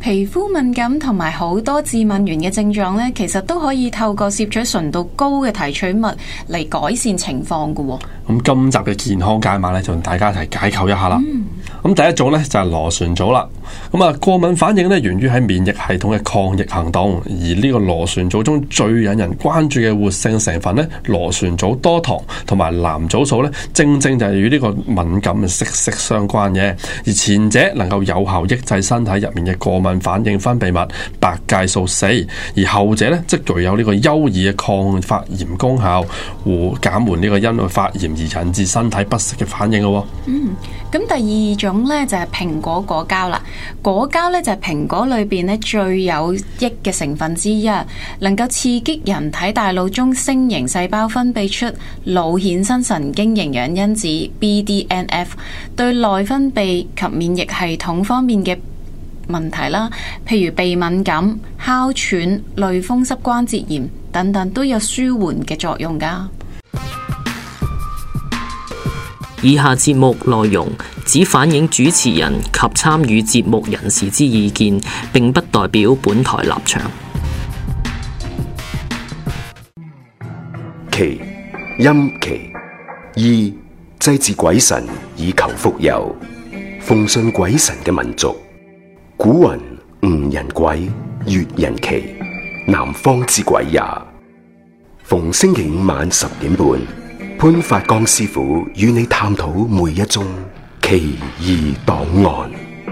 皮膚敏感同埋好多致敏原嘅症狀呢，其實都可以透過攝取純度高嘅提取物嚟改善情況㗎喎。 咁今集嘅健康解碼呢，就同大家一齊解構一下啦。咁第一種呢，就係螺旋藻啦。咁啊，過敏反應呢，源於喺免疫系統嘅抗疫行動，而呢個螺旋藻中最引人關注嘅活性成分呢，螺旋藻多糖同埋藍藻素呢，正正就係與呢個敏感息息相關嘅。而前者能夠有效抑制身體入面嘅過敏反應分泌物白介素4，而後者呢，則具有呢個優異嘅抗發炎功效，減緩呢個因為發炎而引致身體不適嘅反應咯。 咁第二種呢，就係蘋果果膠啦。果膠呢，就係蘋果裏邊呢最有益嘅成分之一，能夠刺激人體大腦中星形細胞分泌出腦衍生神經營養因子 BDNF， 對內分泌及免疫系統方面嘅問題啦，譬如鼻敏感、哮喘、類風濕關節炎等等，都有舒緩嘅作用㗎。 以下節目內容只反映主持人及參與節目人士之意見，並不代表本台立場。 祈陰祈意，祭祀鬼神以求福佑，奉信鬼神嘅民族。古云吾人鬼，月人奇，南方之鬼也。逢星期五晚10點半，潘發剛師傅與你探討每一宗奇異檔案。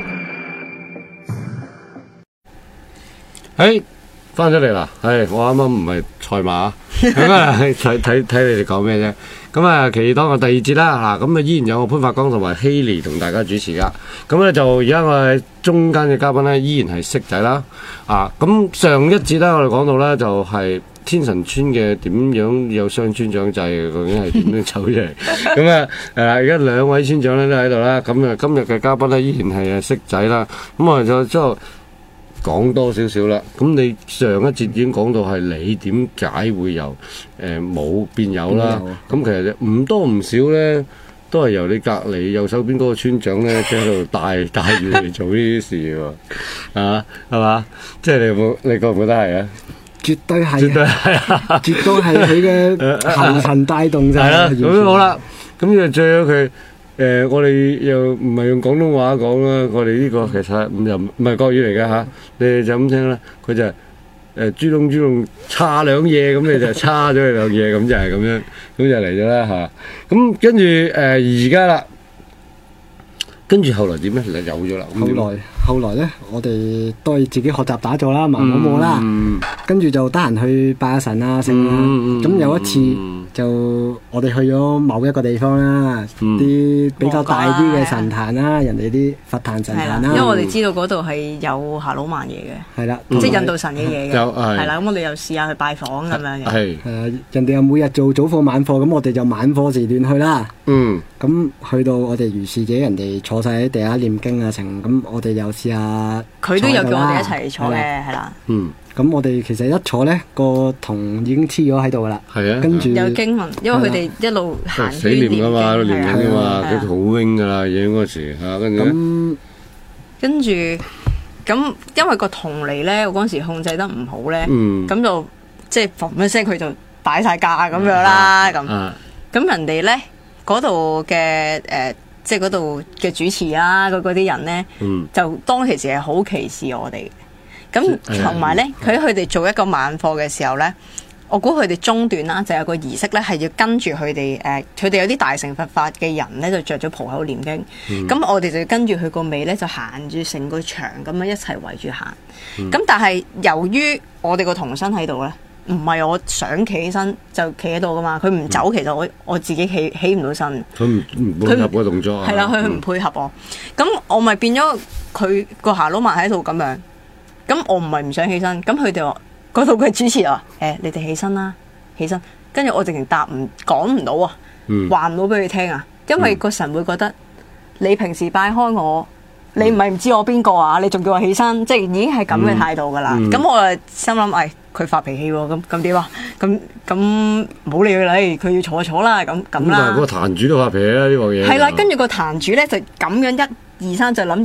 翻咗嚟啦！我啱啱唔係賽馬，咁啊睇你哋講咩啫？咁啊，奇異檔案第二節啦，咁啊依然有我潘發剛同埋希利同大家主持噶。咁咧就而家我哋中間嘅嘉賓咧，依然係色仔啦。咁上一節咧，我哋講到咧就係天神村嘅點樣有雙村長制，究竟係點樣走出嚟？咁啊，而家兩位村長咧都喺度啦。咁啊，今日嘅嘉賓咧依然係色仔啦。咁我就之後講多少少啦。咁你上一節已經講到係你點解會由冇變有啦。咁其實唔多唔少咧，都係由你隔離右手邊嗰個村長咧，即喺度帶住嚟做呢啲事喎。係嘛？即係你覺唔覺得係啊？ 絕對係，絕對係佢嘅行神帶動就係啦。 咁好啦，咁就最咗佢。我哋又唔係用廣東話講啦，我哋呢個其實又唔係國語嚟嘅嚇，你哋就咁聽啦。佢就豬籠叉兩嘢，咁你就叉咗佢兩嘢，咁就係咁樣，咁就嚟咗啦嚇。咁跟住而家啦，跟住後來點咧？就有咗啦。 後來咧，我哋都係自己學習打坐啦，盲摸啦，跟住就得閒去拜下神啊，成啦。咁有一次就我哋去咗某一個地方啦，啲比較大啲嘅神壇啦，人哋啲佛壇神壇啦。 因為我哋知道嗰度係有夏魯曼嘢嘅，係啦，即係印度神嘅嘢嘅，係啦。咁我哋又試下去拜訪咁樣嘅。係人哋又每日做早課晚課，咁我哋就晚課時段去啦。咁去到我哋如是者，人哋坐晒喺地下念經啊成，咁我哋又試下， 佢都有叫我哋一齊坐嘅，係啦。 咁我哋其實一坐咧，個銅已經黐咗喺度噶啦。係啊，跟住有經文，因為佢哋一路行死念噶嘛，念緊噶嘛，佢好 wing 噶啦，影嗰時嚇， 跟住咁，因為個銅嚟咧，我嗰時控制得唔好咧，咁就即係嘭一聲，佢就擺晒架咁樣啦，咁人哋咧。嗰度嘅即係嗰度嘅主持啦，嗰啲人咧，就當其時係好歧視我哋。咁同埋咧，佢哋做一個晚課嘅時候咧，我估佢哋中段啦，就有個儀式咧，係要跟住佢哋佢哋有啲大乘佛法嘅人咧，就着咗袍口念經。咁我哋就要跟住佢個尾咧，就行住成個場咁樣一齊圍住行。咁但係由於我哋個童身喺度咧。唔係我想企起身就企喺度噶嘛，佢唔走，其實我自己起唔到身。 佢唔配合個動作啊！ 係啦，佢唔配合我，咁我咪變咗佢個下佬埋喺度咁樣。咁我唔係唔想起身，咁佢哋話嗰度嘅主持話：你哋起身啦，起身。跟住我直情講唔到啊，話唔到俾佢聽啊，因為個神會覺得你平時拜開我。你唔係唔知我邊個啊？你仲叫我起身，即係已經係咁嘅態度噶啦。咁我就心諗，佢發脾氣喎，咁點啊？咁唔好理佢啦，佢要坐啦，咁啦。咁但係個壇主都發脾氣啦，呢個嘢。 係啦，跟住個壇主咧就咁樣1、2、3就諗住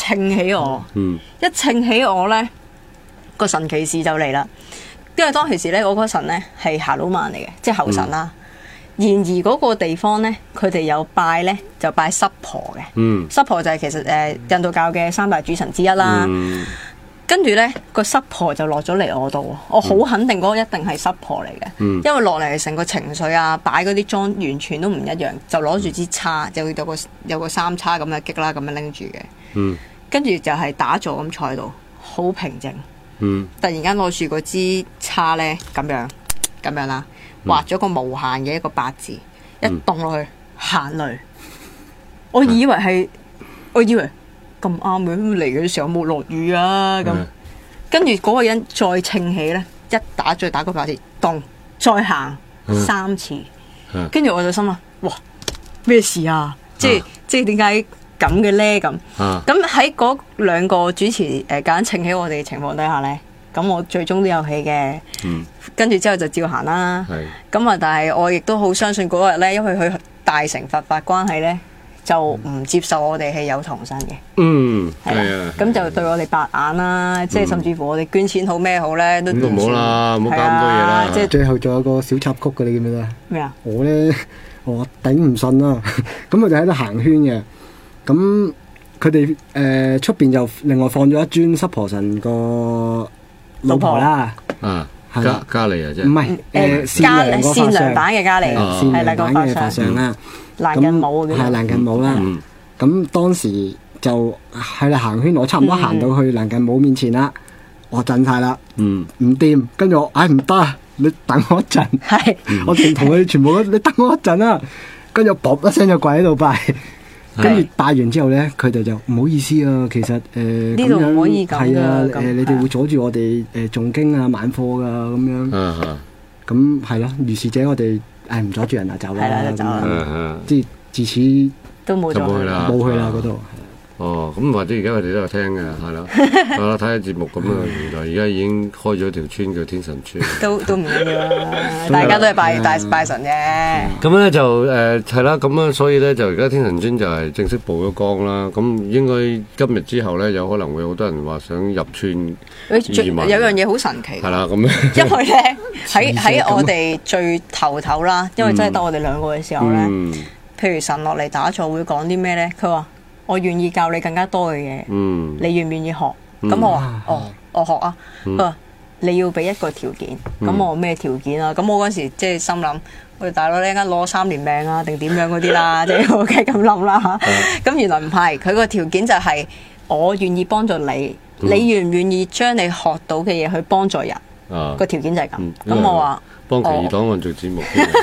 稱起我，一稱起我咧，個神奇事就嚟啦。因為當其時咧，我嗰神咧係夏魯曼嚟嘅，即係後神啦。然而嗰個地方咧，佢哋有拜咧，就拜濕婆嘅。濕婆就係其實印度教嘅三大主神之一啦。跟住咧，個濕婆就落咗嚟我度，我好肯定嗰個一定係濕婆嚟嘅，因為落嚟成個情緒啊，擺嗰啲妝完全都唔一樣，就攞住支叉，就有個三叉咁嘅擊啦，咁樣拎住嘅。跟住就係打坐咁坐喺度，好平靜。突然間攞住嗰支叉咧，咁樣啦，畫咗個無限嘅一個八字，一動落去，行雷。我以為咁啱嘅，嚟嘅時候冇落雨啊咁。跟住嗰個人再稱起咧，再打個八字，動再行3次。跟住我就心諗，哇，咩事啊？即係點解咁嘅咧？咁喺嗰兩個主持揀稱起我哋嘅情況底下咧，咁我最終都有起嘅。跟住之後就照行啦。咁啊，但係我亦都好相信嗰日咧，因為佢大乘佛法關係咧，就唔接受我哋係有童身嘅。係啊。咁就對我哋白眼啦，即係甚至乎我哋捐錢好咩好咧，都唔好啦，唔好搞咁多嘢啦。 即係最後仲有個小插曲嘅，你記唔記得？ 咩啊？ 我頂唔順啦，咁我就喺度行圈嘅。咁佢哋出邊就另外放咗一尊濕婆神個老婆啦。 加利啊，即係唔係善良版嘅加利，善良版嘅法相啦。 爛近冇嘅， 係爛近冇啦。咁當時就喺度行圈，我差唔多行到去爛近冇面前啦，我震晒啦，唔掂。跟住我唔得，你等我一陣。我同佢哋全部你等我一陣啦。跟住我卟一聲就跪喺度拜。跟住拜完之後咧，佢哋就唔好意思啊，其實呢度唔可以咁係啊，你哋會阻住我哋誦經啊、晚課噶咁樣。咁係咯，如是者我哋唔阻住人啊，走啦。係啦，就走啦。即係自此都冇去啦，冇去啦嗰度。 咁或者而家佢哋都有聽嘅，係咯。睇下節目咁啊，原來而家已經開咗條村叫天神村。都唔緊要啦，大家都係拜神啫。咁咧就係啦，咁啊，所以咧就而家天神村就係正式曝咗光啦。咁應該今日之後咧，有可能會好多人話想入村移民。有樣嘢好神奇。係啦，咁因為咧喺我哋最頭啦，因為真係得我哋兩個嘅時候咧，譬如神落嚟打坐會講啲咩咧？佢話：我願意教你更加多嘅嘢，你願唔願意學？咁我話：我學啊。佢話：你要俾一個條件。咁我咩條件啊？咁我嗰時即係心諗，喂大佬，你應該攞3年命啊，定點樣嗰啲啦？即係我梗係咁諗啦。咁原來唔係，佢個條件就係我願意幫助你，你願唔願意將你學到嘅嘢去幫助人？個條件就係咁。咁我話。幫奇異檔案做節目，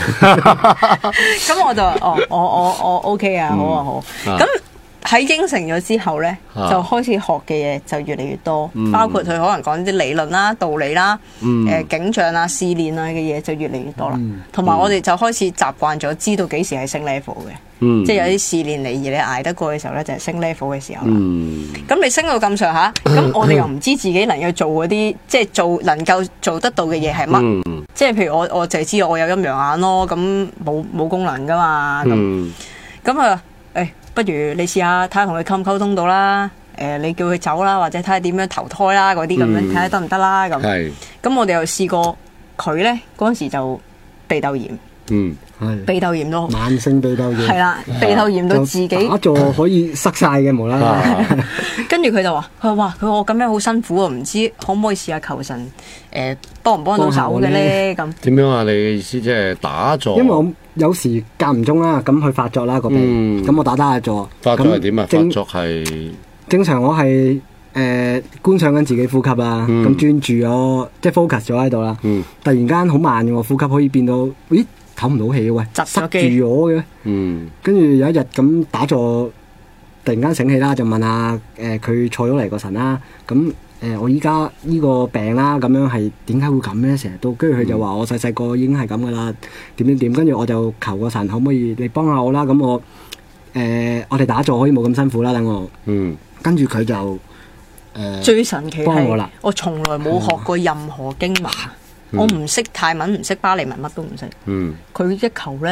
咁我就我 OK 啊，好啊好。咁喺應承咗之後咧，就開始學嘅嘢就越嚟越多，包括佢可能講啲理論啦、道理啦、景象啊、試煉啊嘅嘢就越嚟越多啦。同埋我哋就開始習慣咗知道幾時係升 level 嘅，即係有啲試煉你而你捱得過嘅時候咧，就係升 level 嘅時候啦。咁你升到咁上下，咁我哋又唔知自己能夠做嗰啲，即係能夠做得到嘅嘢係乜？即係譬如我就係知道我有陰陽眼咯，咁冇功能噶嘛，咁啊，不如你試下睇下同佢溝通到啦，你叫佢走啦，或者睇下點樣投胎啦，嗰啲咁樣睇下得唔得啦，咁我哋又試過佢咧嗰陣時就鼻竇炎，鼻竇炎都慢性鼻竇炎， 係啦，鼻竇炎到自己打坐可以塞晒嘅無啦啦， 跟住佢就話：佢話我咁樣好辛苦啊，唔知可唔可以試下求神幫唔幫到手嘅咧？咁點樣啊？你嘅意思即係打坐？ 因為我有時間唔中啦，咁去發作啦個鼻，咁我打下坐。 發作係點啊？發作係正常，我係觀賞緊自己呼吸啦，咁專注咗，即係 focus 咗喺度啦。突然間好慢嘅呼吸可以變到，咦？唞唔到氣嘅喂，塞住咗嘅。跟住有一日咁打坐，突然間醒起啦，就問下佢坐咗嚟個神啦。咁我依家呢個病啦，咁樣係點解會咁咧？成日都，跟住佢就話我細細個已經係咁噶啦，點。跟住我就求個神可唔可以你幫下我啦？咁我哋打坐可以冇咁辛苦啦，等我。跟住佢就最神奇係我從來冇學過任何經文。我唔識泰文，唔識巴利文，乜都唔識。佢一求咧，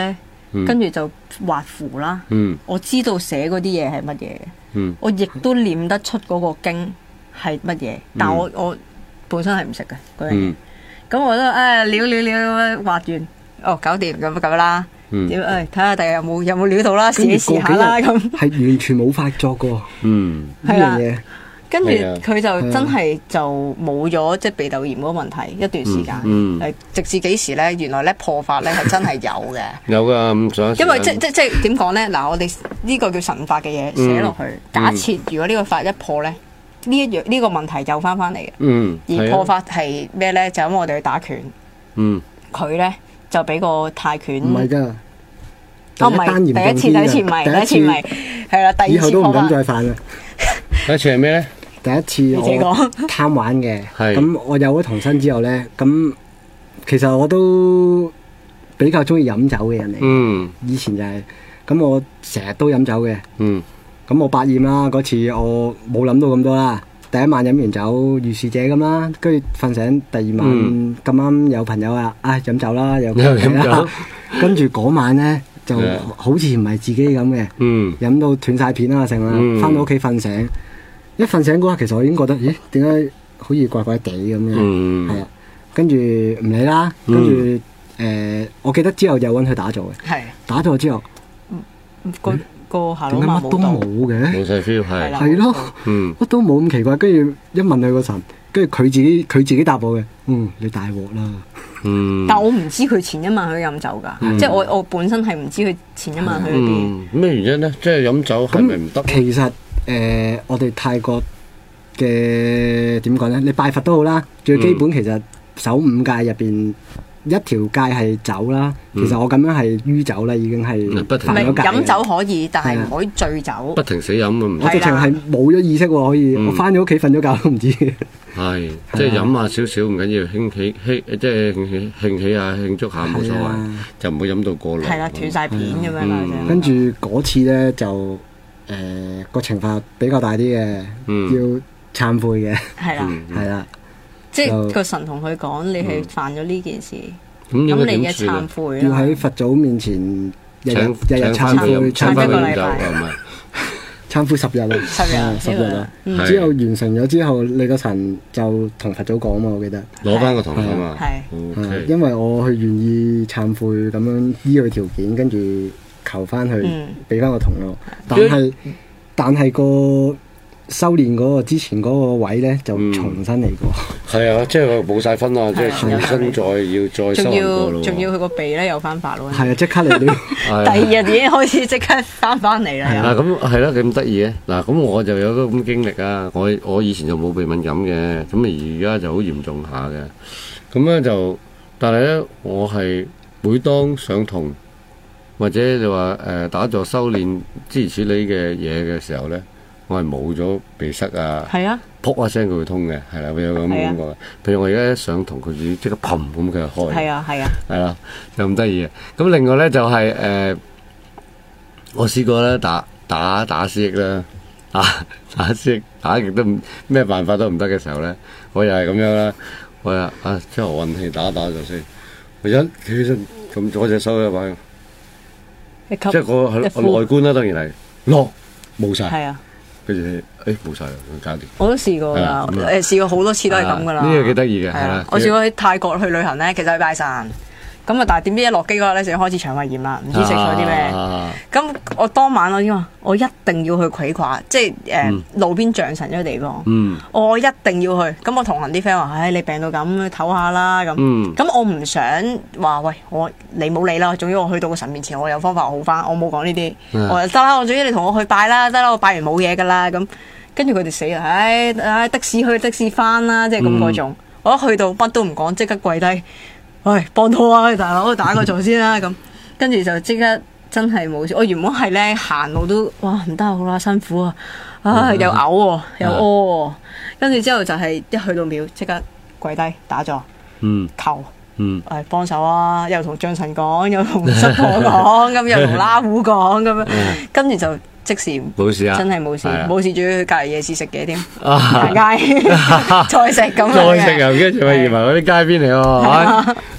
跟住就畫符啦。我知道寫嗰啲嘢係乜嘢嘅，我亦都念得出嗰個經係乜嘢，但我本身係唔識嘅嗰樣嘢。咁我都畫完，搞掂咁啦。點睇下第日有冇料到啦，自己試下啦咁。 係完全冇發作過。呢樣嘢。 跟住佢就真係就冇咗即係鼻竇炎嗰個問題一段時間，直至幾時咧？原來咧破法咧係真係有嘅， 有噶咁想。 因為即係點講咧？嗱，我哋呢個叫神法嘅嘢寫落去，假設如果呢個法一破咧，呢個問題又翻嚟嘅。而破法係咩咧？就咁我哋去打拳，佢咧就俾個泰拳。 唔係㗎， 唔係第一次唔係，係啦，第二次以後都唔敢再犯啦。 第一次係咩咧？ 第一次我貪玩嘅，咁我有咗童身之後咧，咁其實我都比較中意飲酒嘅人嚟。以前就係咁，我成日都飲酒嘅。咁我百厭啦，嗰次我冇諗到咁多啦。第一晚飲完酒如是者咁啦，跟住瞓醒第二晚咁啱有朋友話飲酒啦，又飲酒。跟住嗰晚咧就好似唔係自己咁嘅，飲到斷晒片啦成啦，翻到屋企瞓醒。一瞓醒嗰刻，其實我已經覺得，咦，點解好似怪怪地咁樣？係啊，跟住唔理啦，跟住我記得之後又揾佢打坐嘅，打坐之後， 個下腦點解乜都冇嘅？ 冇晒 feel 係咯，乜都冇咁奇怪。跟住一問佢個神，跟住佢自己答我嘅，你大鑊啦。 但我唔知佢前一晚去飲酒㗎，即係我本身係唔知佢前一晚去邊。 咩原因咧？即係飲酒係咪唔得？ 其實我哋泰國嘅點講咧？你拜佛都好啦，最基本其實守五戒入邊一條戒係酒啦。其實我咁樣係酗酒啦，已經係犯咗戒。 飲酒可以，但係唔可以醉酒。 不停死飲啊！ 我直情係冇咗意識喎，可以我翻咗屋企瞓咗覺都唔知。 係即係飲下少少唔緊要，興起即係興起下慶祝下冇所謂，就唔會飲到過量。 係啦，斷晒片咁樣啦。 跟住嗰次咧就個懲罰比較大啲嘅，要懺悔嘅。係啦， 即係個神同佢講，你係犯咗呢件事，咁你嘅懺悔要喺佛祖面前日日懺悔，懺悔一個禮拜， 懺悔10日啦，10日啦。之後完成咗之後，你個神就同佛祖講嘛，我記得攞翻個童身啊， 因為我去願意懺悔咁樣依佢條件，跟住求翻去俾翻個童咯。但係個修煉嗰個之前嗰個位咧，就重新嚟過。 係啊，即係冇晒分啊，即係重新再修過咯。 仲要佢個鼻咧又翻白咯。 係啊，即刻嚟了。 第二日已經開始即刻翻嚟啦。 嗱咁係啦，咁得意嘅。嗱咁我就有個咁經歷啊。我以前就冇鼻敏感嘅，咁而家就好嚴重下嘅。咁咧就，但係咧我係每當上堂或者你話打坐修煉諸如此類嘅嘢嘅時候咧，我係冇咗鼻塞啊，噗一聲佢會通嘅，係啦，會有咁感覺。譬如我而家一上堂，佢即刻砰咁佢就開，係啦，就咁得意嘅。咁另外咧就係我試過咧打思噎啦，打思噎打極都咩辦法都唔得嘅時候咧，我又係咁樣啦，我又即係我運氣打咗先，我一企起身咁左隻手一擺，即係我內觀啦，當然係落冇晒。跟住冇晒啦，搞掂。我都試過啦，試過好多次都係咁噶啦。呢個幾得意嘅，係啦。我試過喺泰國去旅行咧，其實去拜神，咁啊，但係點知一落機嗰日咧就開始腸胃炎啦，唔知食咗啲咩。咁我當晚我已經話，我一定要去葵跨，即係路邊象神嗰啲地方。我一定要去。咁我同行啲 friend 話，你病到咁，唞下啦咁。咁我唔想話，喂，你冇理啦。總之我去到個神面前，我有方法好翻。我冇講呢啲。我話得啦，我總之你同我去拜啦，得啦，我拜完冇嘢噶啦。咁跟住佢哋死啦，的士去的士翻啦，即係咁嗰種。我一去到乜都唔講，即刻跪低。喂，幫拖啊，大佬，打個坐先啦，咁跟住就即刻真係冇事。我原本係咧行路都唔得好啦，辛苦啊，又嘔喎，又屙喎，跟住之後就係一去到廟即刻跪低打坐，求，幫手啊，又同將神講，又同叔婆講，咁又同拉虎講咁樣，跟住就即時冇事啊，真係冇事，冇事，仲要去隔離夜市食嘢添，行街再食咁樣嘅，再食又跟住咪以為嗰啲街邊嚟喎，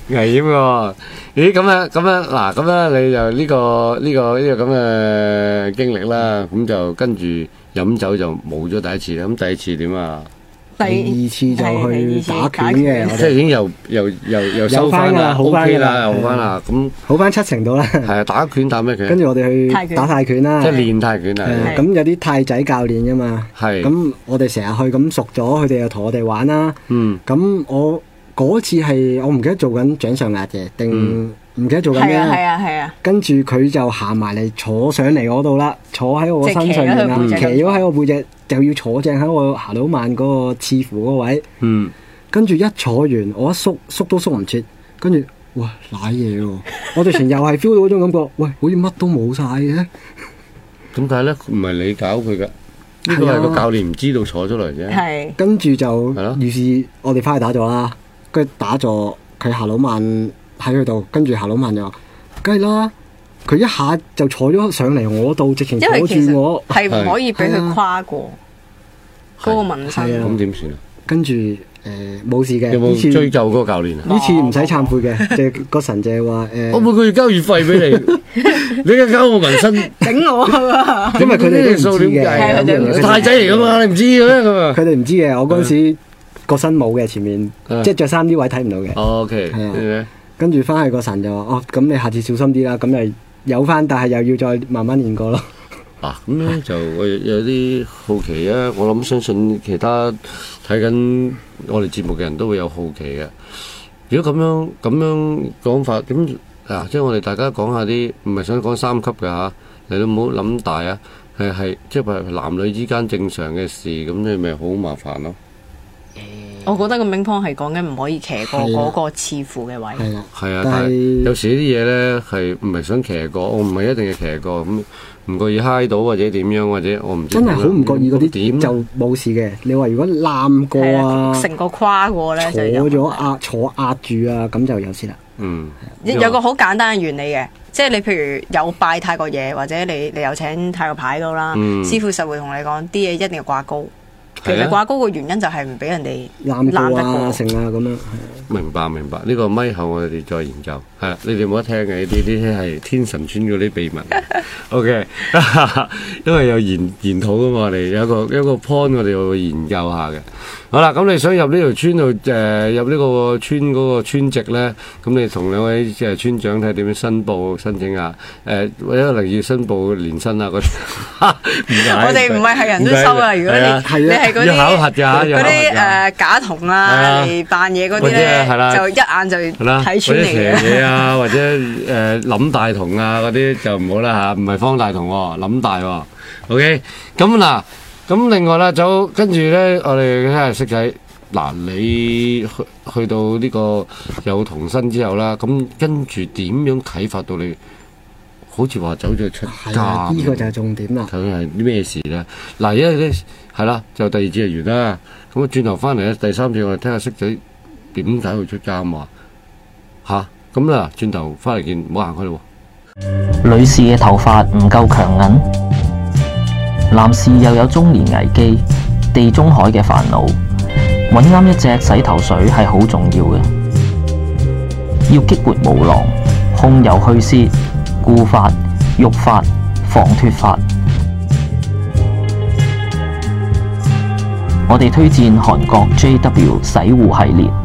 危險喎！咦，咁樣嗱，咁樣你就呢個咁嘅經歷啦，咁就跟住飲酒就冇咗第一次啦。咁第一次點啊？ 第二次就去打拳嘅， 即係已經又收翻啦，OK啦，又好翻啦，咁好翻70%到啦。 係啊，打拳打咩拳？ 跟住我哋去打泰拳啦， 即係練泰拳啊。 咁有啲泰仔教練噶嘛，咁我哋成日去咁熟咗，佢哋又同我哋玩啦。咁我嗰次係我唔記得做緊掌上壓嘅，定唔記得做緊咩？ 係啊。跟住佢就行埋嚟坐上嚟我度啦，坐喺我身上面啦，騎咗喺我背脊。就要坐正喺我行到慢嗰個刺符嗰位，跟住一坐完，我一縮都縮唔切，跟住哇瀨嘢喎！我直情又係 feel 到嗰種感覺，喂，好似乜都冇晒嘅。 點解咧？唔係你搞佢噶，呢個係個教練唔知道坐出嚟啫。 係， 跟住就於是我哋翻去打坐啦，跟住打坐，佢行到慢喺佢度，跟住行到慢就話，梗係啦。佢一下就坐咗上嚟我度，直情坐住我， 係唔可以俾佢跨過嗰個紋身。 咁點算啊？ 跟住冇事嘅。 有冇追究嗰個教練啊？ 呢次唔使懺悔嘅，即係個神就係話我每個月交月費俾你，你而家交我紋身整我啊！ 因為佢哋都唔知嘅， 太仔嚟噶嘛，你唔知嘅咩咁啊？ 佢哋唔知嘅，我嗰陣時個身冇嘅，前面即係着衫啲位睇唔到嘅。 OK， 係啊。跟住翻去個神就話：哦，咁你下次小心啲啦。咁又有翻，但係又要再慢慢練過咯。 咁咧就我有啲好奇啊！我諗相信其他睇緊我哋節目嘅人都會有好奇嘅。如果咁樣講法，咁即係我哋大家講下啲，唔係想講3級嘅嚇，你都唔好諗大啊。係即係男女之間正常嘅事，咁你咪好麻煩咯。 我覺得個冥方係講緊唔可以騎過嗰個刺符嘅位。 係啊，但係有時啲嘢咧係唔係想騎過，我唔係一定要騎過咁，唔覺意揩到或者點樣，或者我唔知。 真係好唔覺意嗰啲就冇事嘅。你話如果攬過啊， 成個跨過咧， 坐壓住啊，咁就有事啦。 有個好簡單嘅原理嘅，即係你譬如有拜泰國嘢，或者你有請泰國牌到啦，師傅實會同你講啲嘢一定要掛高。其實掛高個原因就係唔俾人哋攬得過成啊咁樣。 明白，呢個咪後我哋再研究。係你哋冇得聽嘅呢啲係天神村嗰啲秘密。OK， 因為有研討噶嘛，我哋有一個 point 我哋要研究下嘅。好啦，咁你想入呢條村度入呢個村嗰個村籍咧，咁你同2位村長睇點樣申請啊？或者可能要申報年薪啊嗰啲。 我哋唔係人都收啊！如果你係嗰啲考核㗎， 嗰啲假銅啊嚟扮嘢嗰啲咧，就一眼就睇穿嚟嘅。 或者邪嘢啊，或者諗大銅啊嗰啲就唔好啦嚇，唔係方大銅喎，諗大喎。OK， 咁嗱。咁另外啦，就跟住咧，我哋睇下色仔。嗱，你去到呢個有童身之後啦，咁跟住點樣啟發到你？好似話走咗出家。 呢個就係重點啦。 究竟係啲咩事咧？嗱，因為咧係啦，就第2節就完啦。咁啊，轉頭翻嚟咧，第3節我哋聽下色仔點解會出家嘛？咁啦，轉頭翻嚟見，唔好行開咯。 女士嘅頭髮唔夠強韌。男士又有中年危機、地中海嘅煩惱，揾啱一隻洗頭水係好重要嘅。要激活毛囊、控油去屑、固髮、育髮、防脫髮。我哋推薦韓國 JW 洗護系列。